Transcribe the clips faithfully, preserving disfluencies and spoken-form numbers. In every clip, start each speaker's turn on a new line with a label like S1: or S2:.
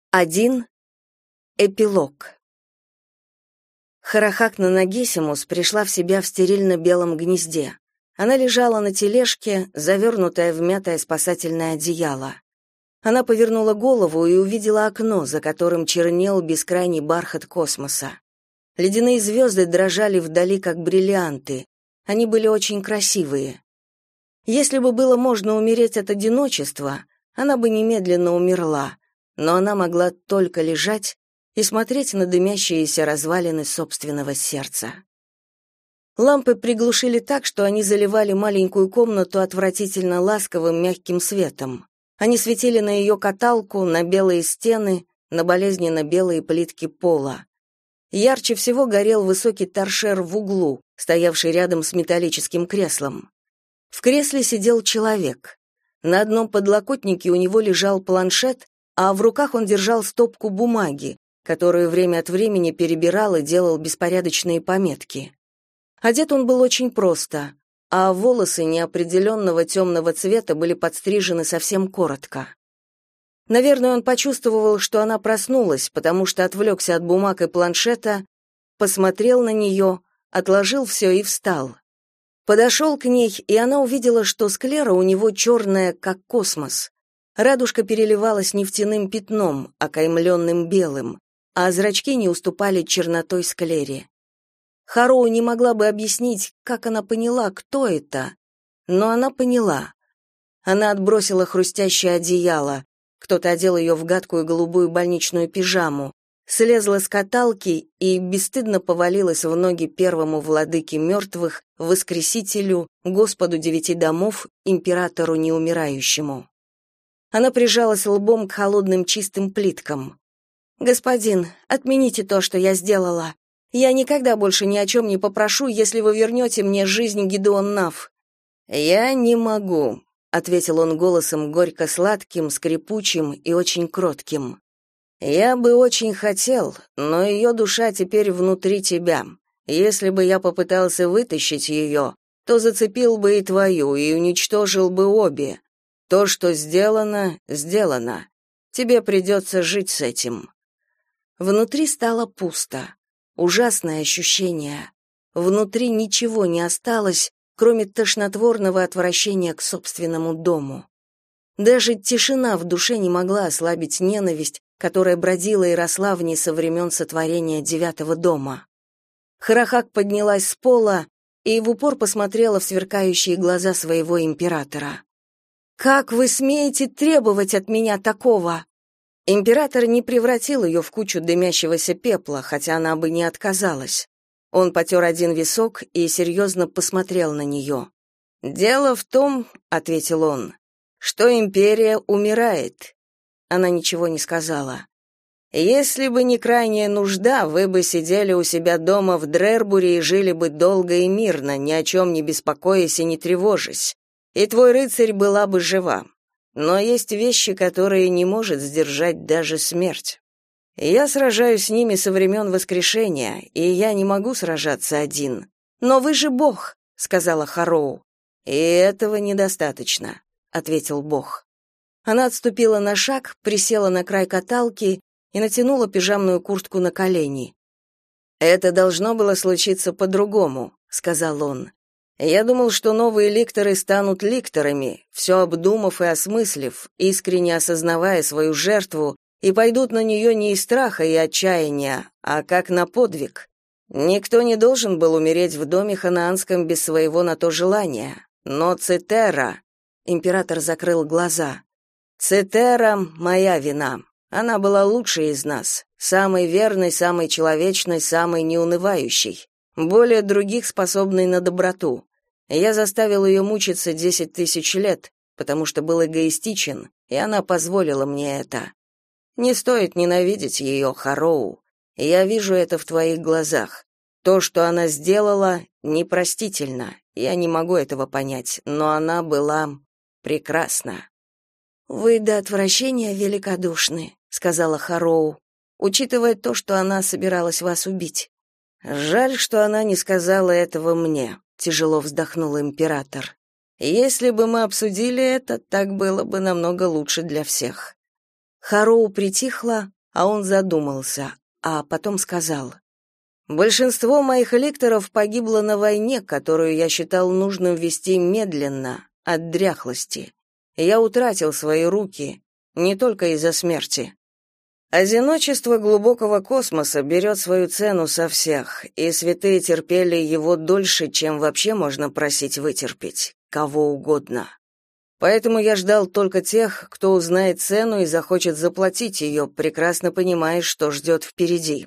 S1: Один. Эпилог. Харахакна Нагесимус пришла в себя в стерильно-белом гнезде. Она лежала на тележке, завернутая в мятое спасательное одеяло. Она повернула голову и увидела окно, за которым чернел бескрайний бархат космоса. Ледяные звезды дрожали вдали, как бриллианты. Они были очень красивые. Если бы было можно умереть от одиночества, она бы немедленно умерла. Но она могла только лежать и смотреть на дымящиеся развалины собственного сердца. Лампы приглушили так, что они заливали маленькую комнату отвратительно ласковым мягким светом. Они светили на ее каталку, на белые стены, на болезненно белые плитки пола. Ярче всего горел высокий торшер в углу, стоявший рядом с металлическим креслом. В кресле сидел человек. На одном подлокотнике у него лежал планшет, а в руках он держал стопку бумаги, которую время от времени перебирал и делал беспорядочные пометки. Одет он был очень просто, а волосы неопределенного темного цвета были подстрижены совсем коротко. Наверное, он почувствовал, что она проснулась, потому что отвлекся от бумаг и планшета, посмотрел на нее, отложил все и встал. Подошел к ней, и она увидела, что склера у него черная, как космос. Радужка переливалась нефтяным пятном, окаймленным белым, а зрачки не уступали чернотой склере. Хароу не могла бы объяснить, как она поняла, кто это, но она поняла. Она отбросила хрустящее одеяло, кто-то одел ее в гадкую голубую больничную пижаму, слезла с каталки и бесстыдно повалилась в ноги первому владыке мертвых, воскресителю, Господу девяти домов, императору неумирающему. Она прижалась лбом к холодным чистым плиткам. «Господин, отмените то, что я сделала. Я никогда больше ни о чем не попрошу, если вы вернете мне жизнь Гидеон Нав». «Я не могу», — ответил он голосом горько-сладким, скрипучим и очень кротким. «Я бы очень хотел, но ее душа теперь внутри тебя. Если бы я попытался вытащить ее, то зацепил бы и твою, и уничтожил бы обе. То, что сделано, сделано. Тебе придется жить с этим». Внутри стало пусто. Ужасное ощущение. Внутри ничего не осталось, кроме тошнотворного отвращения к собственному дому. Даже тишина в душе не могла ослабить ненависть, которая бродила и росла в ней со времен сотворения девятого дома. Харахак поднялась с пола и в упор посмотрела в сверкающие глаза своего императора. «Как вы смеете требовать от меня такого?» Император не превратил ее в кучу дымящегося пепла, хотя она бы не отказалась. Он потер один висок и серьезно посмотрел на нее. «Дело в том, — ответил он, — что империя умирает». Она ничего не сказала. «Если бы не крайняя нужда, вы бы сидели у себя дома в Дрербуре и жили бы долго и мирно, ни о чем не беспокоясь и не тревожась. И твой рыцарь была бы жива. Но есть вещи, которые не может сдержать даже смерть. Я сражаюсь с ними со времен воскрешения, и я не могу сражаться один. Но вы же бог, — сказала Хароу. И этого недостаточно, — ответил бог. Она отступила на шаг, присела на край каталки и натянула пижамную куртку на колени. «Это должно было случиться по-другому», — сказал он. «Я думал, что новые ликторы станут ликторами, все обдумав и осмыслив, искренне осознавая свою жертву, и пойдут на нее не из страха и отчаяния, а как на подвиг. Никто не должен был умереть в доме ханаанском без своего на то желания. Но Цитера...» Император закрыл глаза. «Цитера — моя вина. Она была лучшей из нас, самой верной, самой человечной, самой неунывающей, более других способной на доброту. Я заставил ее мучиться десять тысяч лет, потому что был эгоистичен, и она позволила мне это. Не стоит ненавидеть ее, Хароу. Я вижу это в твоих глазах. То, что она сделала, непростительно. Я не могу этого понять, но она была прекрасна». «Вы до отвращения великодушны», — сказала Хароу, учитывая то, что она собиралась вас убить. «Жаль, что она не сказала этого мне», — тяжело вздохнул император. «Если бы мы обсудили это, так было бы намного лучше для всех». Хароу притихла, а он задумался, а потом сказал: «Большинство моих лекторов погибло на войне, которую я считал нужным вести медленно, от дряхлости. Я утратил свои руки, не только из-за смерти. Одиночество глубокого космоса берет свою цену со всех, и святые терпели его дольше, чем вообще можно просить вытерпеть, кого угодно. Поэтому я ждал только тех, кто узнает цену и захочет заплатить ее, прекрасно понимая, что ждет впереди».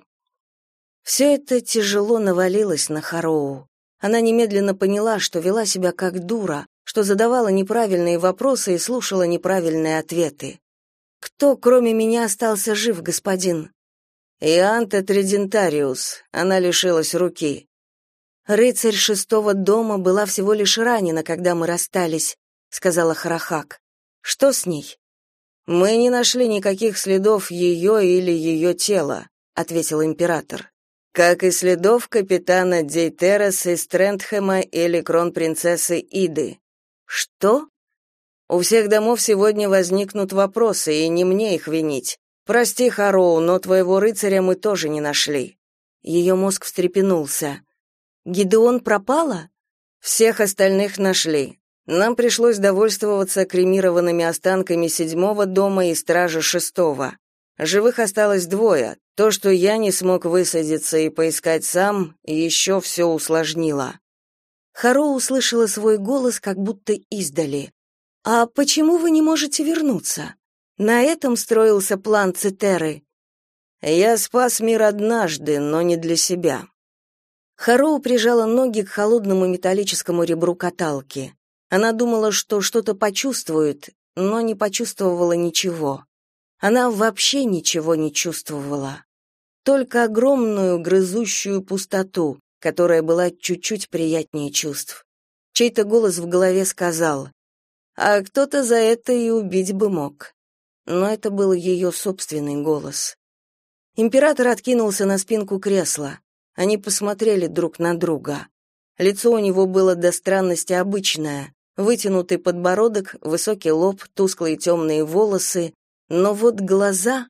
S1: Все это тяжело навалилось на Хароу. Она немедленно поняла, что вела себя как дура, что задавала неправильные вопросы и слушала неправильные ответы. «Кто, кроме меня, остался жив, господин?» «Ианта Тридентариус. Она лишилась руки». «Рыцарь шестого дома была всего лишь ранена, когда мы расстались», — сказала Харахак. «Что с ней?» «Мы не нашли никаких следов ее или ее тела», — ответил император. «Как и следов капитана Дейтерес из Трентхэма или кронпринцессы Иды». «Что?» «У всех домов сегодня возникнут вопросы, и не мне их винить. Прости, Хароу, но твоего рыцаря мы тоже не нашли». Ее мозг встрепенулся. «Гидеон пропала?» «Всех остальных нашли. Нам пришлось довольствоваться кремированными останками седьмого дома и стража шестого. Живых осталось двое. То, что я не смог высадиться и поискать сам, еще все усложнило». Хароу услышала свой голос как будто издали. «А почему вы не можете вернуться? На этом строился план Цитеры». «Я спас мир однажды, но не для себя». Хароу прижала ноги к холодному металлическому ребру каталки. Она думала, что что-то почувствует, но не почувствовала ничего. Она вообще ничего не чувствовала. Только огромную грызущую пустоту, которая была чуть-чуть приятнее чувств. Чей-то голос в голове сказал: «А кто-то за это и убить бы мог». Но это был ее собственный голос. Император откинулся на спинку кресла. Они посмотрели друг на друга. Лицо у него было до странности обычное. Вытянутый подбородок, высокий лоб, тусклые темные волосы. Но вот глаза...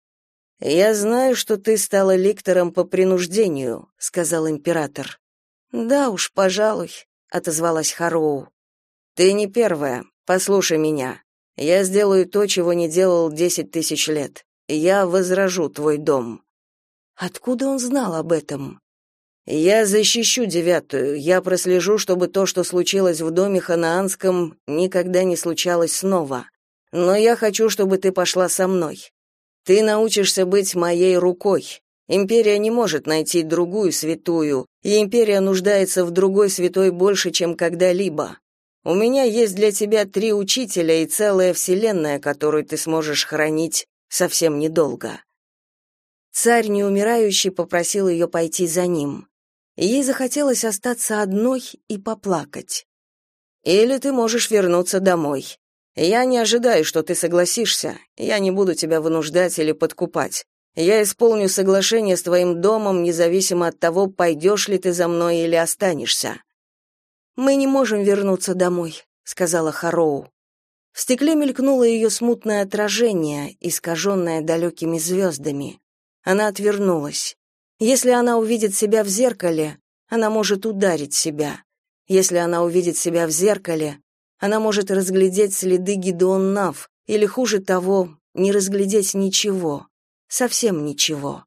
S1: «Я знаю, что ты стала лектором по принуждению», — сказал император. «Да уж, пожалуй», — отозвалась Хароу. «Ты не первая. Послушай меня. Я сделаю то, чего не делал десять тысяч лет. Я возрожу твой дом». Откуда он знал об этом? «Я защищу девятую. Я прослежу, чтобы то, что случилось в доме ханаанском, никогда не случалось снова. Но я хочу, чтобы ты пошла со мной. Ты научишься быть моей рукой. Империя не может найти другую святую, и империя нуждается в другой святой больше, чем когда-либо. У меня есть для тебя три учителя и целая вселенная, которую ты сможешь хранить совсем недолго». Царь неумирающий попросил ее пойти за ним. Ей захотелось остаться одной и поплакать. «Или ты можешь вернуться домой. Я не ожидаю, что ты согласишься. Я не буду тебя вынуждать или подкупать. Я исполню соглашение с твоим домом, независимо от того, пойдешь ли ты за мной или останешься». «Мы не можем вернуться домой», — сказала Хароу. В стекле мелькнуло ее смутное отражение, искаженное далекими звездами. Она отвернулась. Если она увидит себя в зеркале, она может ударить себя. Если она увидит себя в зеркале, она может разглядеть следы Гидеон Нав, или, хуже того, не разглядеть ничего, совсем ничего.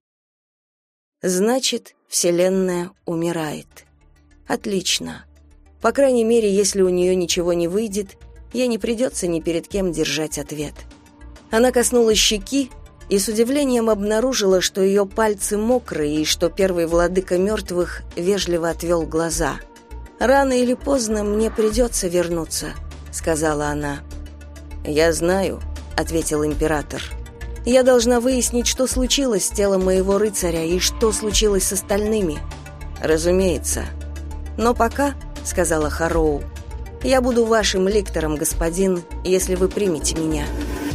S1: Значит, Вселенная умирает. Отлично. По крайней мере, если у нее ничего не выйдет, ей не придется ни перед кем держать ответ. Она коснулась щеки и с удивлением обнаружила, что ее пальцы мокрые и что первый владыка мертвых вежливо отвел глаза. «Рано или поздно мне придется вернуться», — сказала она. «Я знаю», — ответил император. «Я должна выяснить, что случилось с телом моего рыцаря и что случилось с остальными». «Разумеется. Но пока», — сказала Хароу, — «я буду вашим лектором, господин, если вы примете меня».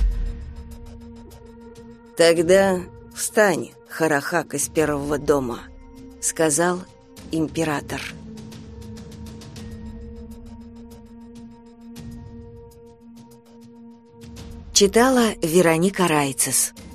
S1: «Тогда встань, Харахак из первого дома», — сказал император. Читала Вероника Райцес.